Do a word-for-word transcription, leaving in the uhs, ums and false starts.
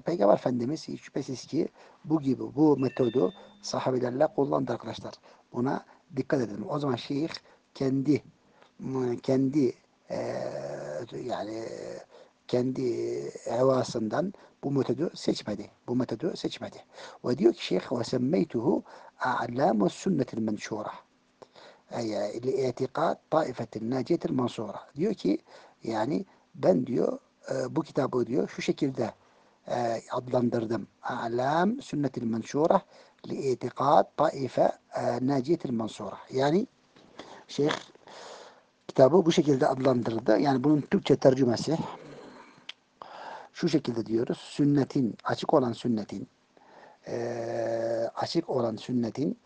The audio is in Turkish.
Peygamber Efendimiz hiç şüphesiz ki bu gibi bu metodu sahabelerle kullandı arkadaşlar. Buna dikkat edin. O zaman şeyh kendi kendi eee, yani kendi hevasından bu metodu seçmedi. Bu metodu seçmedi. Ve diyor ki şeyh ve semmeytuhu a'lamu sünnetil menşura. Yani li'itiqad taifetin naciyetil mansura. Diyor ki yani ben diyor e, bu kitabı diyor şu şekilde e, adlandırdım. A'lam sünnetil menşura li'itiqad taife e, naciyetil mansura. Yani şeyh kitabı bu şekilde adlandırdı. Yani bunun Türkçe tercümesi şu şekilde diyoruz. Sünnetin, açık olan sünnetin, e, açık olan sünnetin